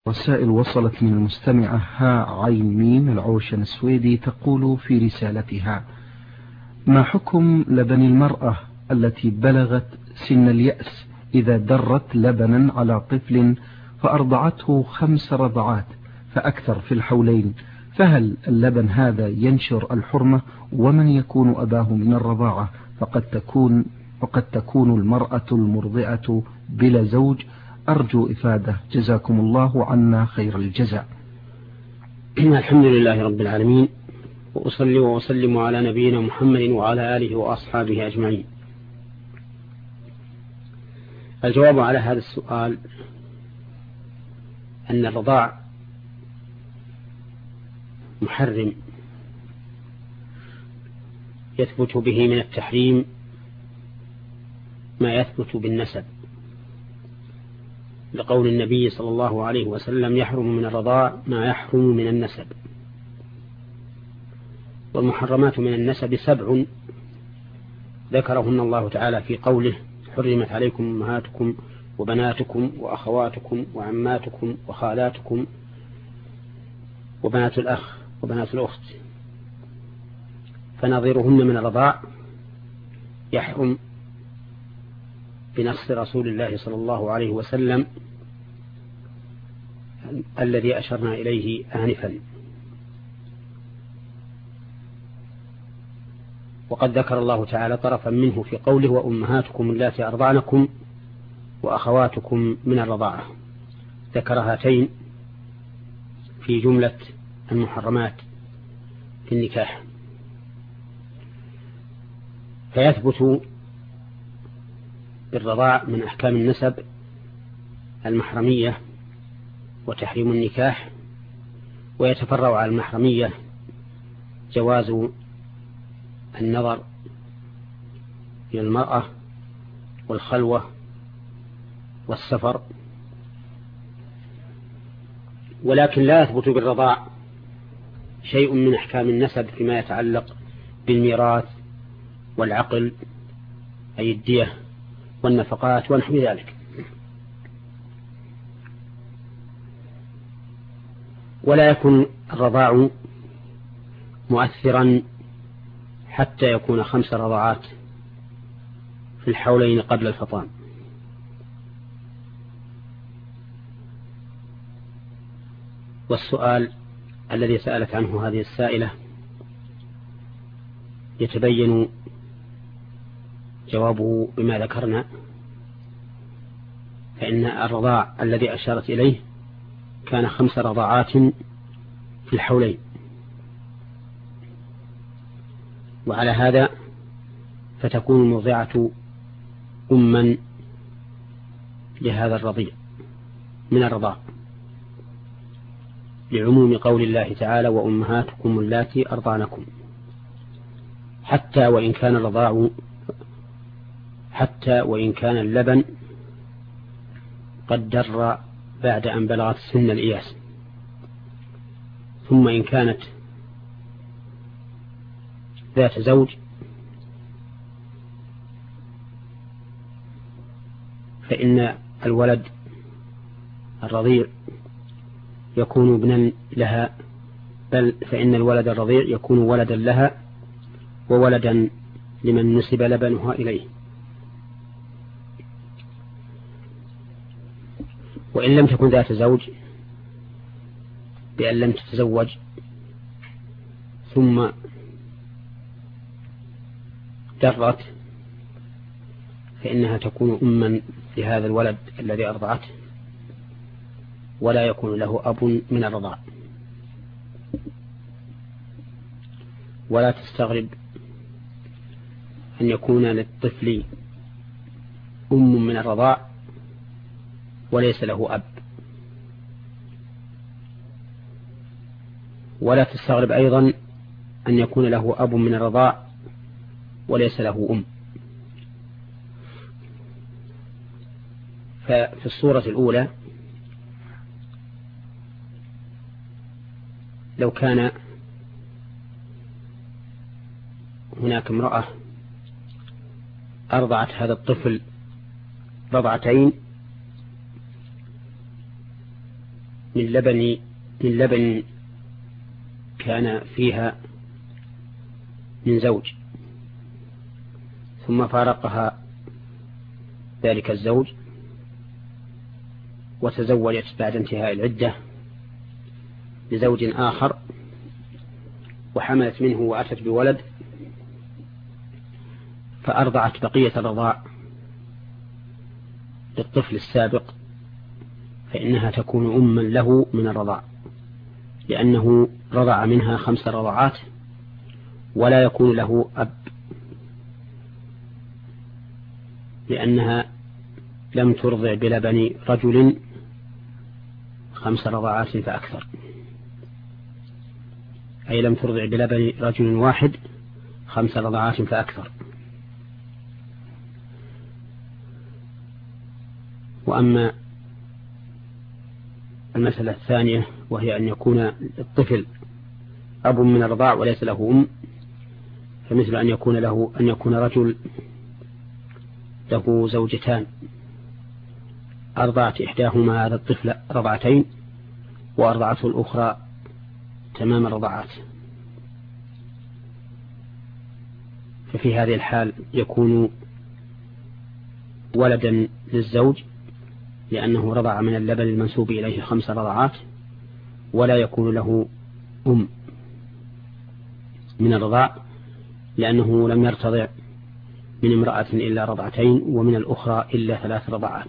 رسائل وصلت من المستمعة ها العوشن السويدي، تقول في رسالتها: ما حكم لبن المرأة التي بلغت سن اليأس إذا درت لبنا على طفل فأرضعته 5 رضعات فأكثر في الحولين، فهل اللبن هذا ينشر الحرمة؟ ومن يكون أباه من الرضاعة؟ فقد تكون المرأة المرضعة بلا زوج. أرجو إفادة، جزاكم الله عنا خير الجزاء. الحمد لله رب العالمين، وأصلي وأسلم على نبينا محمد وعلى آله وأصحابه أجمعين. الجواب على هذا السؤال أن الرضاع محرم يثبت به من التحريم ما يثبت بالنسب، لقول النبي صلى الله عليه وسلم: يحرم من الرضاع ما يحرم من النسب. والمحرمات من النسب 7 ذكرهن الله تعالى في قوله: حرمت عليكم أمهاتكم وبناتكم وأخواتكم وعماتكم وخالاتكم وبنات الأخ وبنات الأخت. فنظيرهن من الرضاع يحرم بنص رسول الله صلى الله عليه وسلم الذي أشرنا إليه آنفا. وقد ذكر الله تعالى طرفا منه في قوله: وأمهاتكم اللاتي أرضعنكم وأخواتكم من الرضاعة. ذكر هاتين في جملة المحرمات في النكاح. فيثبت بالرضاع من أحكام النسب المحرمية وتحريم النكاح، ويتفرع على المحرمية جواز النظر إلى المرأة والخلوة والسفر. ولكن لا يثبت بالرضاع شيء من أحكام النسب فيما يتعلق بالميراث والعقل، أي الدية والنفقات ونحو ذلك. ولا يكون الرضاع مؤثرا حتى يكون 5 رضعات في الحولين قبل الفطام. والسؤال الذي سألت عنه هذه السائلة يتبين جوابه بما ذكرنا، فإن الرضاع الذي أشارت إليه كان 5 رضعات في الحولين. وعلى هذا فتكون المرضعة أما لهذا الرضيع من الرضاع، لعموم قول الله تعالى: وأمهاتكم اللاتي أرضعنكم، حتى وإن كان اللبن قد در بعد أن بلغت سن الإياس. ثم إن كانت ذات زوج فإن الولد الرضيع يكون ابنا لها، بل فإن الولد الرضيع يكون ولدا لها وولدا لمن نسب لبنها إليه. وإن لم تكن ذات زوج بأن لم تتزوج ثم درت، فإنها تكون أما لهذا الولد الذي أرضعته، ولا يكون له أب من الرضاع. ولا تستغرب أن يكون للطفل أم من الرضاع وليس له أب. ولا تستغرب أيضا أن يكون له أب من الرضاع وليس له أم. ففي الصورة الأولى لو كان هناك امرأة أرضعت هذا الطفل رضعتين من لبن كان فيها من زوج، ثم فارقها ذلك الزوج وتزوجت بعد انتهاء العدة لزوج آخر وحملت منه وأتت بولد، فأرضعت بقية الرضاع للطفل السابق، فإنها تكون أما له من الرضاع، لأنه رضع منها 5 رضعات ولا يكون له أب، لأنها لم ترضع بلبن رجل 5 رضعات فأكثر، أي لم ترضع بلبن رجل واحد 5 رضعات فأكثر. وأما المسألة الثانية وهي أن يكون الطفل أب من الرضاع وليس له أم، فمثل أن يكون رجل له زوجتان أرضعت إحداهما هذا الطفل رضعتين وأرضعته الأخرى تمام الرضعات، ففي هذه الحال يكون ولدا للزوج لأنه رضع من اللبن المنسوب إليه 5 رضعات، ولا يكون له أم من الرضاع لأنه لم يرتضع من امرأة إلا رضعتين ومن الأخرى إلا 3 رضعات.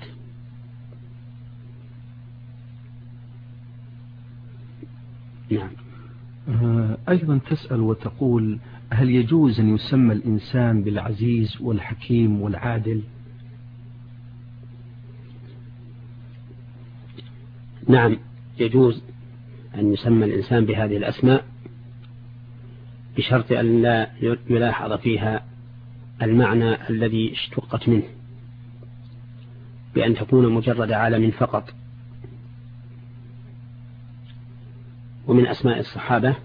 نعم. أيضا تسأل وتقول: هل يجوز أن يسمى الإنسان بالعزيز والحكيم والعادل؟ نعم، يجوز أن يسمى الإنسان بهذه الأسماء بشرط أن لا يلاحظ فيها المعنى الذي اشتقت منه، بأن تكون مجرد عالم فقط. ومن أسماء الصحابة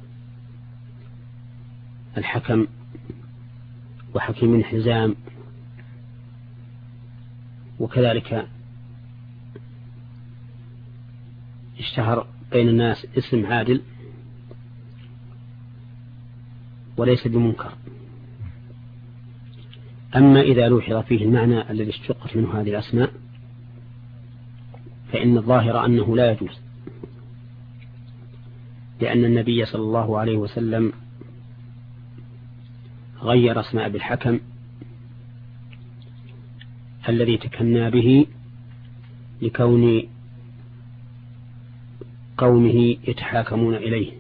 الحكم وحكيم حزام، وكذلك اشتهر بين الناس اسم عادل وليس بمنكر. أما إذا لوحظ فيه المعنى الذي اشتقت منه هذه الأسماء فإن الظاهر أنه لا يجوز، لأن النبي صلى الله عليه وسلم غير اسم أبي الحكم الذي تكنى به لكون قومه يتحاكمون إليه،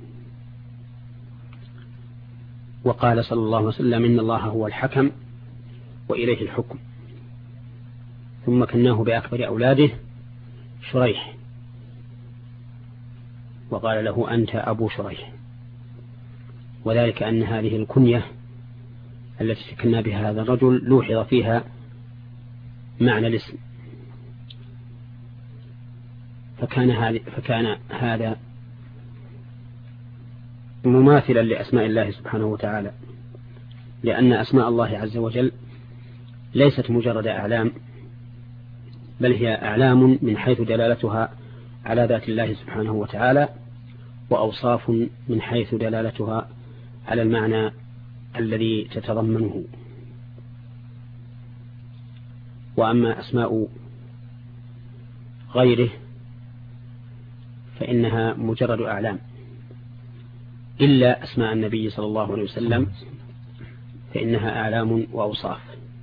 وقال صلى الله عليه وسلم: إن الله هو الحكم وإليه الحكم. ثم كناه بأكبر أولاده شريح، وقال له: أنت أبو شريح، وذلك أن هذه الكنية التي تكنى بها هذا الرجل لوحظ فيها معنى الاسم، فكان هذا مماثلا لأسماء الله سبحانه وتعالى، لأن أسماء الله عز وجل ليست مجرد أعلام، بل هي أعلام من حيث دلالتها على ذات الله سبحانه وتعالى، وأوصاف من حيث دلالتها على المعنى الذي تتضمنه. وأما أسماء غيره فإنها مجرد أعلام، إلا أسماء النبي صلى الله عليه وسلم فإنها أعلام وأوصاف.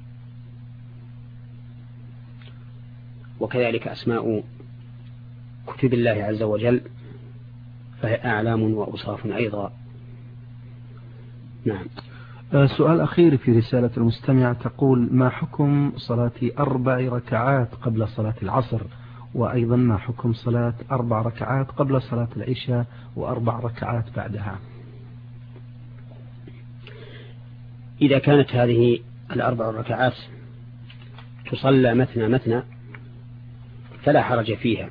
وكذلك أسماء كتب الله عز وجل فهي أعلام وأوصاف أيضا. نعم. سؤال أخير في رسالة المستمع تقول: ما حكم صلاة 4 ركعات قبل صلاة العصر؟ وأيضا ما حكم صلاة 4 ركعات قبل صلاة العشاء و4 ركعات بعدها؟ إذا كانت هذه 4 ركعات تصلى مثنى مثنى فلا حرج فيها،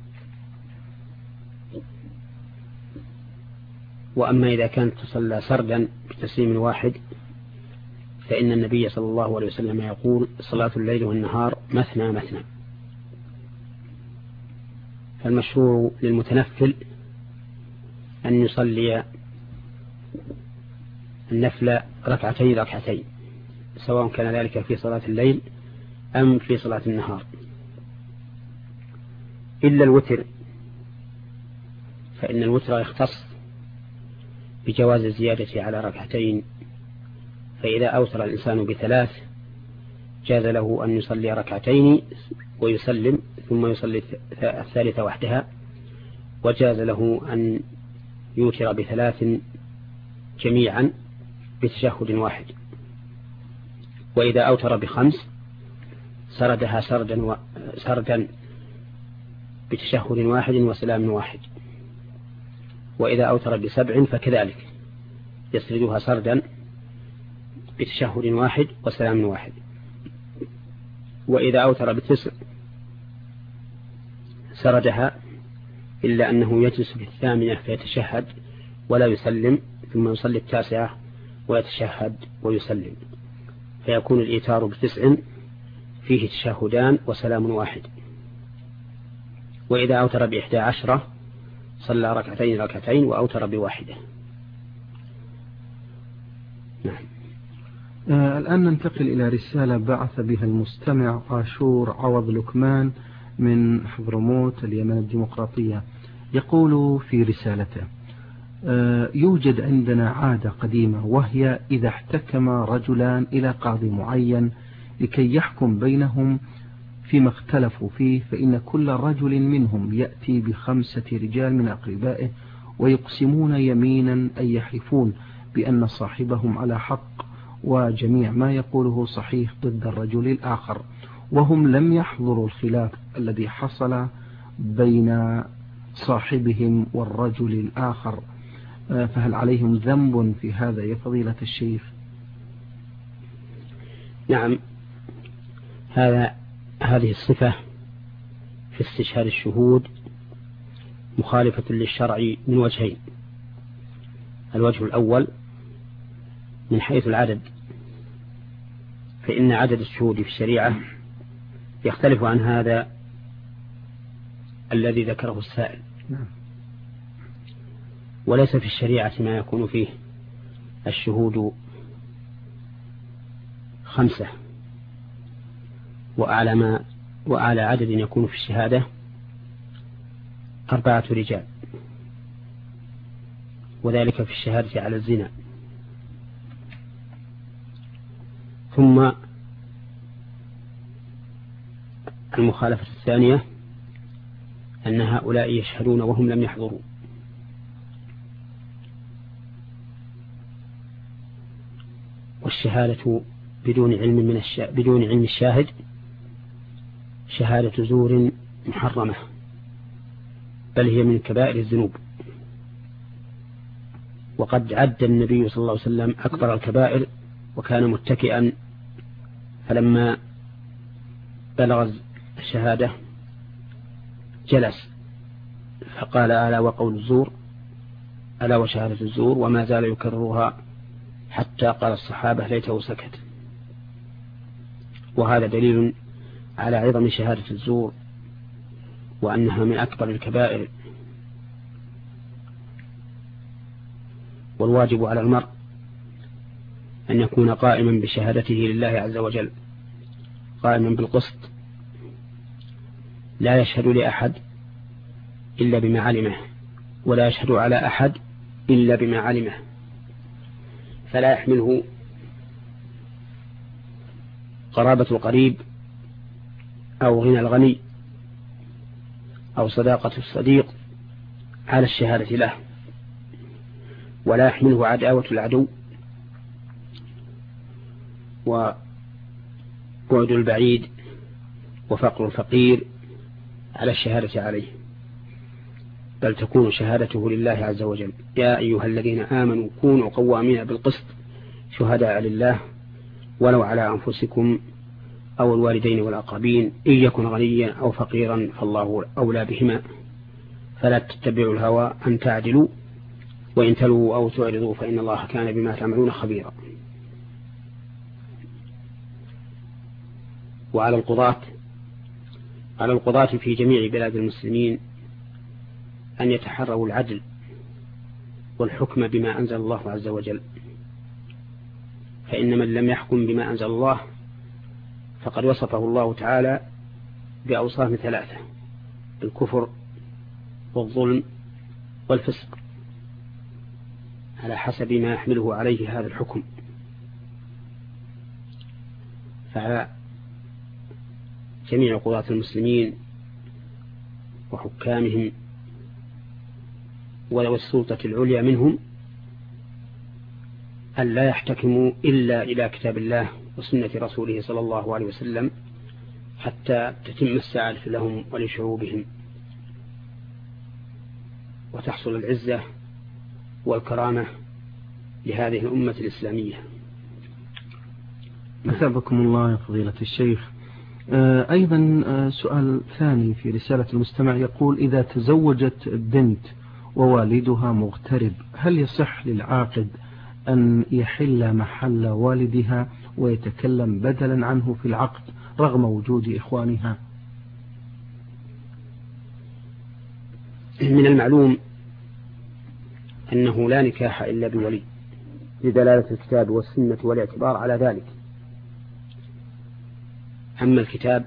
وأما إذا كانت تصلى سردا بتسليم واحد فإن النبي صلى الله عليه وسلم يقول: صلاة الليل والنهار مثنى مثنى، فالمشروع للمتنفل أن يصلي النفل ركعتين سواء كان ذلك في صلاة الليل أم في صلاة النهار، إلا الوتر، فإن الوتر يختص بجواز الزيادة على ركعتين، فإذا أوتر الإنسان ب3 جاز له أن يصلي ركعتين ويسلم ثم يصلي الثالثة وحدها، وجاز له أن يوتر ب3 جميعا بتشهد واحد. وإذا أوتر ب5 سردها سردا بتشهد واحد وسلام واحد. وإذا أوتر ب7 فكذلك يسردها سردا بتشهد واحد وسلام واحد. وإذا أوتر ب9 سردها إلا أنه يجلس في 8 فيتشهد ولا يسلم، ثم يصلي 9 ويتشهد ويسلم، فيكون الإيتار ب9 فيه تشهدان وسلام واحد. وإذا أوتر ب11 صلى ركعتين وأوتر ب1. نعم. الآن ننتقل إلى رسالة بعث بها المستمع عاشور عوض لكمان من حضرموت اليمن الديمقراطية. يقول في رسالته: يوجد عندنا عادة قديمة، وهي إذا احتكم رجلان إلى قاضي معين لكي يحكم بينهم فيما اختلفوا فيه، فإن كل رجل منهم يأتي ب5 رجال من أقربائه ويقسمون يمينا أي يحلفون بأن صاحبهم على حق وجميع ما يقوله صحيح ضد الرجل الآخر، وهم لم يحضروا الخلاف الذي حصل بين صاحبهم والرجل الآخر، فهل عليهم ذنب في هذا يا فضيلة الشيخ؟ نعم، هذه الصفة في استشهاد الشهود مخالفة للشرع من وجهين. الوجه الأول من حيث العدد، فإن عدد الشهود في الشريعة يختلف عن هذا الذي ذكره السائل، وليس في الشريعة ما يكون فيه الشهود 5، وأعلى عدد يكون في الشهادة 4 رجال، وذلك في الشهادة على الزنا. ثم المخالفة الثانية أن هؤلاء يشهدون وهم لم يحضروا، والشهادة بدون علم الشاهد شهادة زور محرمة، بل هي من كبائر الذنوب. وقد عد النبي صلى الله عليه وسلم أكبر الكبائر وكان متكئا، فلما بلغ الشهادة جلس فقال: ألا وقول الزور، ألا وشهادة الزور، وما زال يكررها حتى قال الصحابة ليته سكت. وهذا دليل على عظم شهادة الزور وأنها من أكبر الكبائر. والواجب على المرء أن يكون قائما بشهادته لله عز وجل، قائما بالقسط، لا يشهد لأحد إلا بما علمه، ولا يشهد على أحد إلا بما علمه، فلا يحمله قرابة القريب أو غنى الغني أو صداقة الصديق على الشهادة له، ولا يحمله عداوة العدو وبعد البعيد وفقر الفقير على الشهادة عليه، بل تكون شهادته لله عز وجل. يا أيها الذين آمنوا كونوا قوامين بالقسط شهداء لله ولو على أنفسكم أو الوالدين والأقربين إن يكن غنيا أو فقيرا فالله أولى بهما فلا تتبعوا الهوى أن تعدلوا وإن تلووا أو تعرضوا فإن الله كان بما تعملون خبيرا. وعلى القضاة في جميع بلاد المسلمين أن يتحروا العدل والحكم بما أنزل الله عز وجل، فإن من لم يحكم بما أنزل الله فقد وصفه الله تعالى بأوصاف 3: الكفر والظلم والفسق، على حسب ما يحمله عليه هذا الحكم. فعلى جميع قضاة المسلمين وحكامهم ولو السلطة العليا منهم أن لا يحتكموا إلا إلى كتاب الله وسنة رسوله صلى الله عليه وسلم حتى تتم السعادة لهم ولشعوبهم، وتحصل العزة والكرامة لهذه الأمة الإسلامية. أثابكم الله يا فضيلة الشيخ. أيضا سؤال ثاني في رسالة المستمع يقول: إذا تزوجت البنت ووالدها مغترب، هل يصح للعاقد أن يحل محل والدها ويتكلم بدلا عنه في العقد رغم وجود إخوانها؟ من المعلوم أنه لا نكاح إلا بولي لدلالة الكتاب والسنة والاعتبار على ذلك. أما الكتاب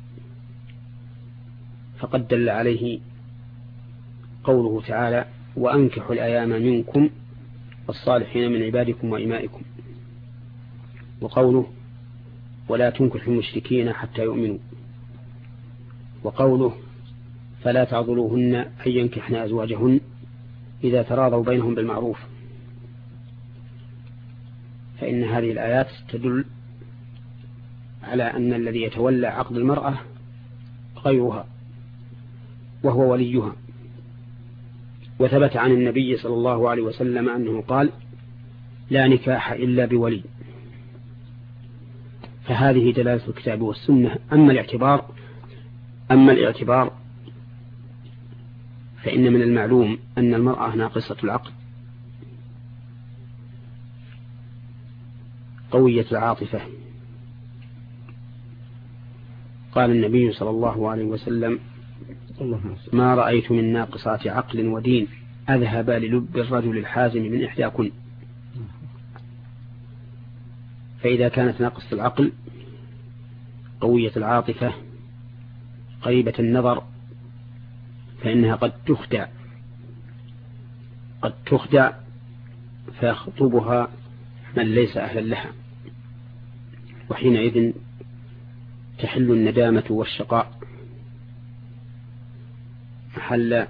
فقد دل عليه قوله تعالى: وأنكحوا الأيام منكم والصالحين من عبادكم وإمائكم، وقوله: ولا تنكحوا المشركين حتى يؤمنوا، وقوله: فلا تعضلوهن أن ينكحن أزواجهن إذا تراضوا بينهم بالمعروف. فإن هذه الآيات تدل على أن الذي يتولى عقد المرأة غيرها وهو وليها، وثبت عن النبي صلى الله عليه وسلم أنه قال: لا نكاح إلا بولي. فهذه دلالة الكتاب والسنة. أما الاعتبار فإن من المعلوم أن المرأة ناقصة العقل قوية العاطفة. قال النبي صلى الله عليه وسلم: ما رأيت من ناقصات عقل ودين أذهب للب الرجل الحازم من إحداكن. فإذا كانت ناقصة العقل قوية العاطفة قريبة النظر فإنها قد تخدع فيخطبها من ليس أهلا لها، وحينئذ تحل الندامة والشقاء محل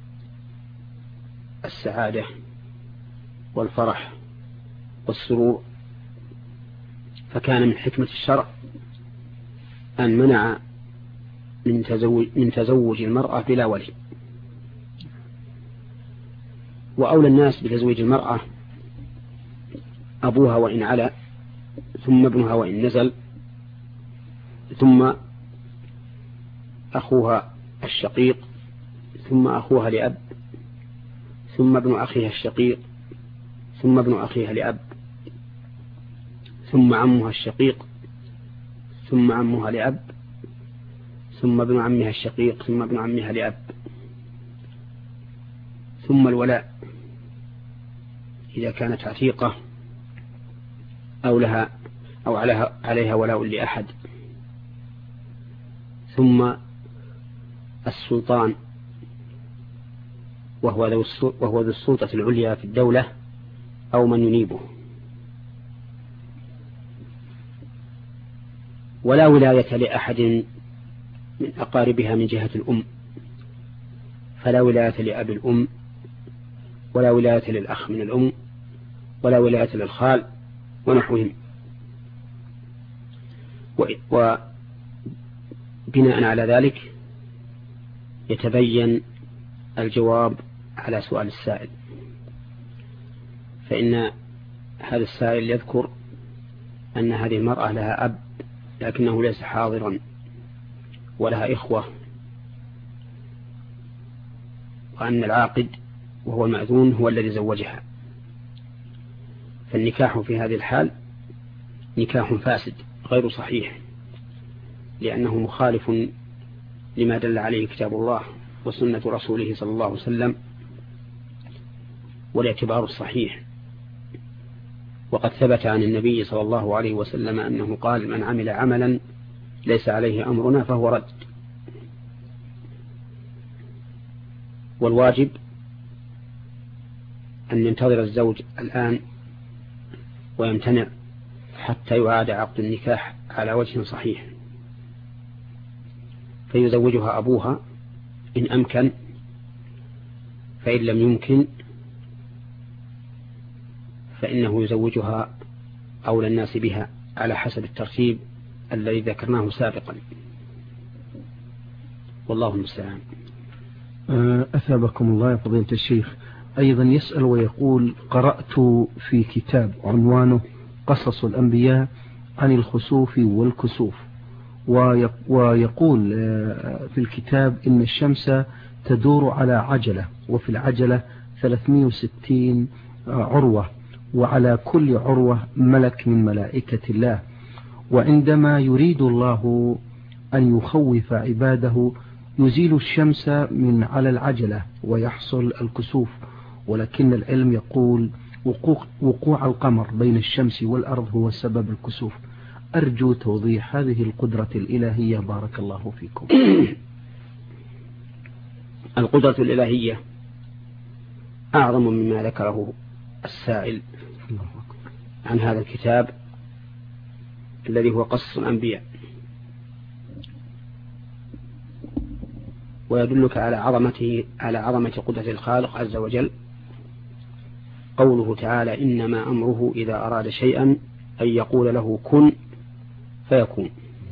السعادة والفرح والسرور. فكان من حكمة الشرع أن منع من تزوج المرأة بلا ولي. وأولى الناس بتزويج المرأة أبوها وإن علا، ثم ابنها وإن نزل، ثم أخوها الشقيق، ثم أخوها لأب، ثم ابن أخيها الشقيق، ثم ابن أخيها لأب، ثم عمها الشقيق، ثم عمها لأب، ثم ابن عمها الشقيق، ثم ابن عمها لأب، ثم الولاء إذا كانت عتيقة أو عليها ولاء لأحد، ثم السلطان وهو ذو السلطة العليا في الدولة أو من ينيبه. ولا ولاية لأحد من أقاربها من جهة الأم، فلا ولاية لأب الأم، ولا ولاية للأخ من الأم، ولا ولاية للخال ونحوهم. وبناء على ذلك يتبين الجواب على سؤال السائل، فإن هذا السائل يذكر أن هذه المرأة لها أب لكنه ليس حاضرا، ولها إخوة، وأن العاقد وهو المأذون هو الذي زوجها. فالنكاح في هذه الحال نكاح فاسد غير صحيح، لأنه مخالف لما دل عليه كتاب الله وسنة رسوله صلى الله عليه وسلم والاعتبار الصحيح. وقد ثبت عن النبي صلى الله عليه وسلم أنه قال: من عمل عملا ليس عليه أمرنا فهو رد. والواجب أن ينتظر الزوج الآن ويمتنع حتى يعاد عقد النكاح على وجه صحيح، فيزوجها أبوها إن أمكن، فإن لم يمكن فإنه يزوجها أولى الناس بها على حسب الترتيب الذي ذكرناه سابقا، والله المستعان. أثابكم الله يا فضيلة الشيخ. أيضا يسأل ويقول: قرأت في كتاب عنوانه قصص الأنبياء عن الخسوف والكسوف، ويقول في الكتاب إن الشمس تدور على عجلة، وفي العجلة 360 عروة، وعلى كل عروة ملك من ملائكة الله، وعندما يريد الله أن يخوف عباده يزيل الشمس من على العجلة ويحصل الكسوف، ولكن العلم يقول وقوع القمر بين الشمس والأرض هو سبب الكسوف. أرجو توضيح هذه القدرة الإلهية بارك الله فيكم. القدرة الإلهية أعظم مما ذكره السائل عن هذا الكتاب الذي هو قصص الأنبياء، ويدلك على عظمة قدرة الخالق عز وجل قوله تعالى: إنما أمره إذا أراد شيئا أن يقول له كن فيكون.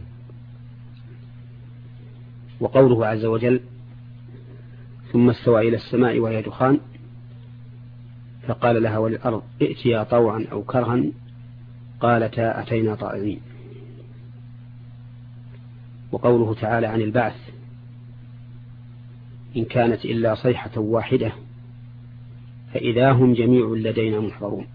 وقوله عز وجل: ثم استوى إلى السماء وهي دخان فقال لها وللأرض ائتيا طوعا أو كرها قالتا أتينا طائعين. وقوله تعالى عن البعث: إن كانت إلا صيحة واحدة فإذا هم جميع لدينا محضرون.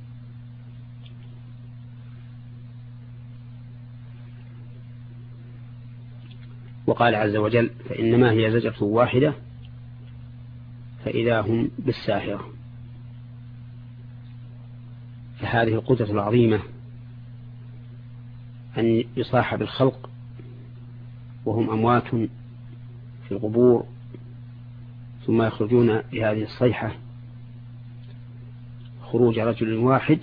وقال عز وجل: فإنما هي زجرة واحدة فإذا هم بالساهرة. فهذه القدرة العظيمة أن يصاحب الخلق وهم أموات في القبور ثم يخرجون بهذه الصيحة خروج رجل واحد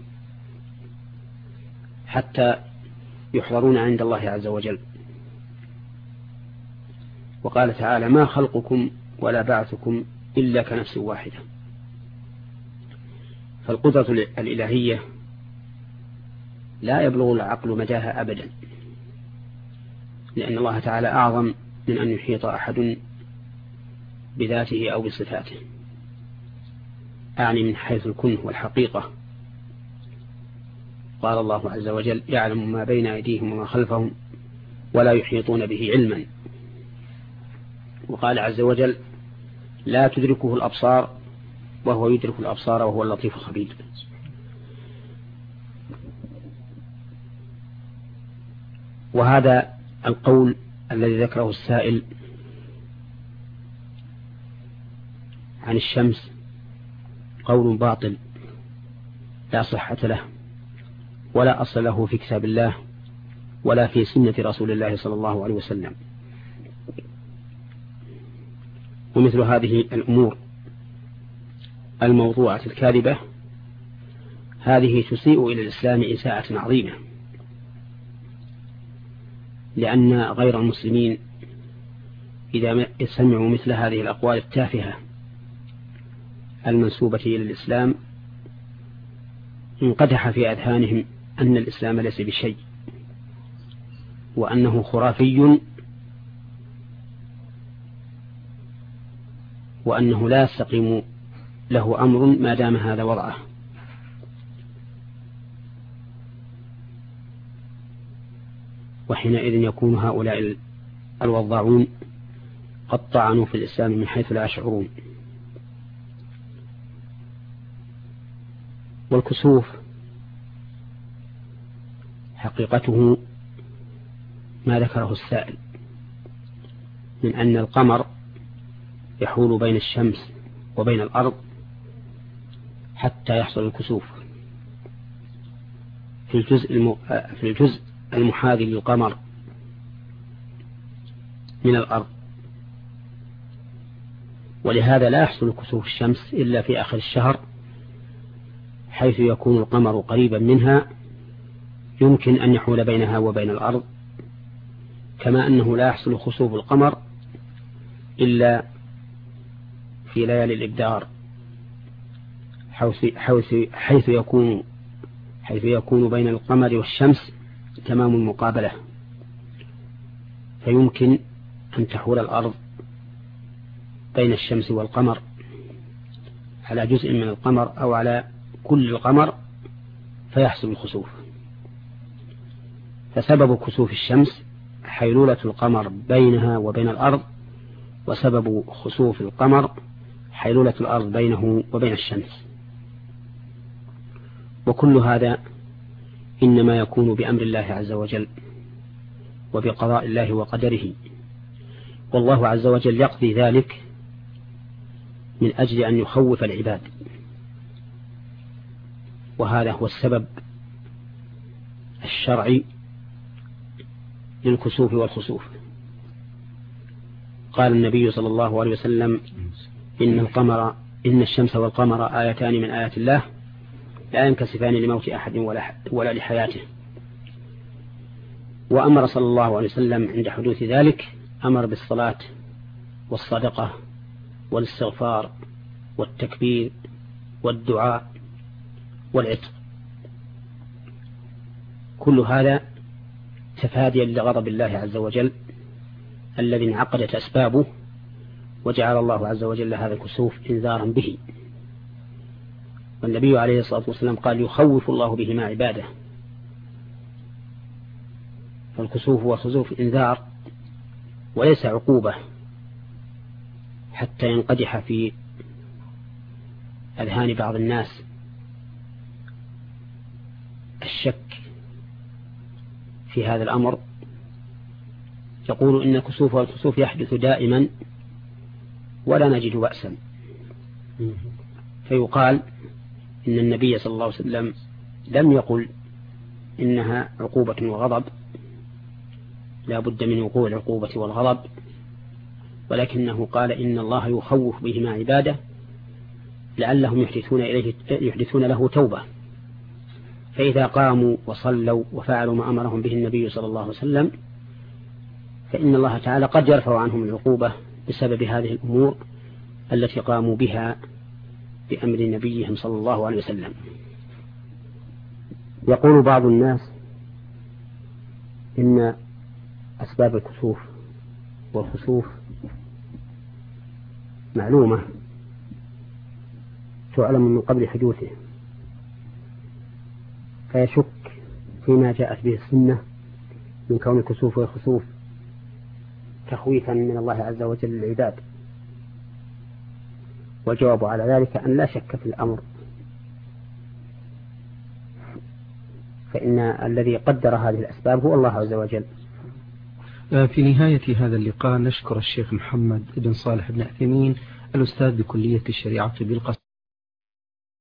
حتى يحضرون عند الله عز وجل. وقال تعالى: ما خلقكم ولا بعثكم إلا كنفس واحدة. فالقدرة الإلهية لا يبلغ العقل مداها أبدا، لأن الله تعالى أعظم من أن يحيط أحد بذاته أو بصفاته، أعني من حيث الكنه والحقيقة. قال الله عز وجل: يعلم ما بين أيديهم وما خلفهم ولا يحيطون به علما. وقال عز وجل: لا تدركه الأبصار وهو يدرك الأبصار وهو اللطيف الخبير. وهذا القول الذي ذكره السائل عن الشمس قول باطل لا صحة له ولا أصل له في كتاب الله ولا في سنة رسول الله صلى الله عليه وسلم. ومثل هذه الأمور الموضوعة الكاذبة هذه تسيء إلى الإسلام إساءة عظيمة، لأن غير المسلمين إذا سمعوا مثل هذه الأقوال التافهة المنسوبة إلى الإسلام انقدح في أذهانهم أن الإسلام ليس بشيء وأنه خرافي وأنه لا يستقيم له أمر ما دام هذا وضعه. وحينئذ يكون هؤلاء الوضاعون قد طعنوا في الإسلام من حيث لا يشعرون. والكسوف حقيقته ما ذكره السائل من أن القمر يحول بين الشمس وبين الأرض حتى يحصل الكسوف في الجزء المحاذي للقمر من الأرض. ولهذا لا يحصل كسوف الشمس إلا في آخر الشهر، حيث يكون القمر قريبا منها يمكن أن يحول بينها وبين الأرض، كما أنه لا يحصل خسوف القمر إلا في ليالي الإبدار، حيث يكون بين القمر والشمس تمام المقابلة، فيمكن أن تحول الأرض بين الشمس والقمر على جزء من القمر أو على كل القمر فيحصل الخسوف. فسبب كسوف الشمس حيلولة القمر بينها وبين الأرض، وسبب خسوف القمر حيلولة الأرض بينه وبين الشمس. وكل هذا إنما يكون بأمر الله عز وجل وبقضاء الله وقدره، والله عز وجل يقضي ذلك من أجل أن يخوف العباد، وهذا هو السبب الشرعي للكسوف والخسوف. قال النبي صلى الله عليه وسلم: إن الشمس والقمر آيتان من آيات الله لا ينكسفان لموت أحد ولا لحياته. وأمر صلى الله عليه وسلم عند حدوث ذلك أمر بالصلاة والصدقة والاستغفار والتكبير والدعاء والعتق، كل هذا تفاديا لغضب الله عز وجل الذي انعقدت أسبابه، وجعل الله عز وجل هذا الكسوف إنذارا به. والنبي عليه الصلاة والسلام قال: يخوف الله بهما عباده. فالكسوف والخسوف إنذار وليس عقوبة حتى ينقدح في أذهان بعض الناس الشك في هذا الأمر، يقول إن الكسوف والخسوف يحدث دائما ولا نجد بأسا، فيقال إن النبي صلى الله عليه وسلم لم يقل إنها عقوبة وغضب، لا بد من وقوع العقوبة والغضب، ولكنه قال إن الله يخوف بهما عباده لعلهم يحدثون له توبة، فإذا قاموا وصلوا وفعلوا ما أمرهم به النبي صلى الله عليه وسلم فإن الله تعالى قد يرفع عنهم العقوبة بسبب هذه الأمور التي قاموا بها بأمر نبيهم صلى الله عليه وسلم. يقول بعض الناس إن أسباب الكسوف والخسوف معلومة تعلم من قبل حدوثه، فيشك فيما جاءت به السنة من كون الكسوف والخسوف تخويفا من الله عز وجل للعباد. والجواب على ذلك أن لا شك في الأمر، فإن الذي قدر هذه الأسباب هو الله عز وجل. في نهاية هذا اللقاء نشكر الشيخ محمد بن صالح بن عثيمين الأستاذ بكلية الشريعة بالقصر